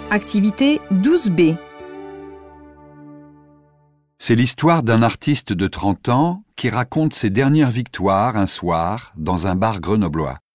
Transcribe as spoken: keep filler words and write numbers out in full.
Activité douze B. C'est l'histoire d'un artiste de trente ans qui raconte ses dernières victoires un soir dans un bar grenoblois.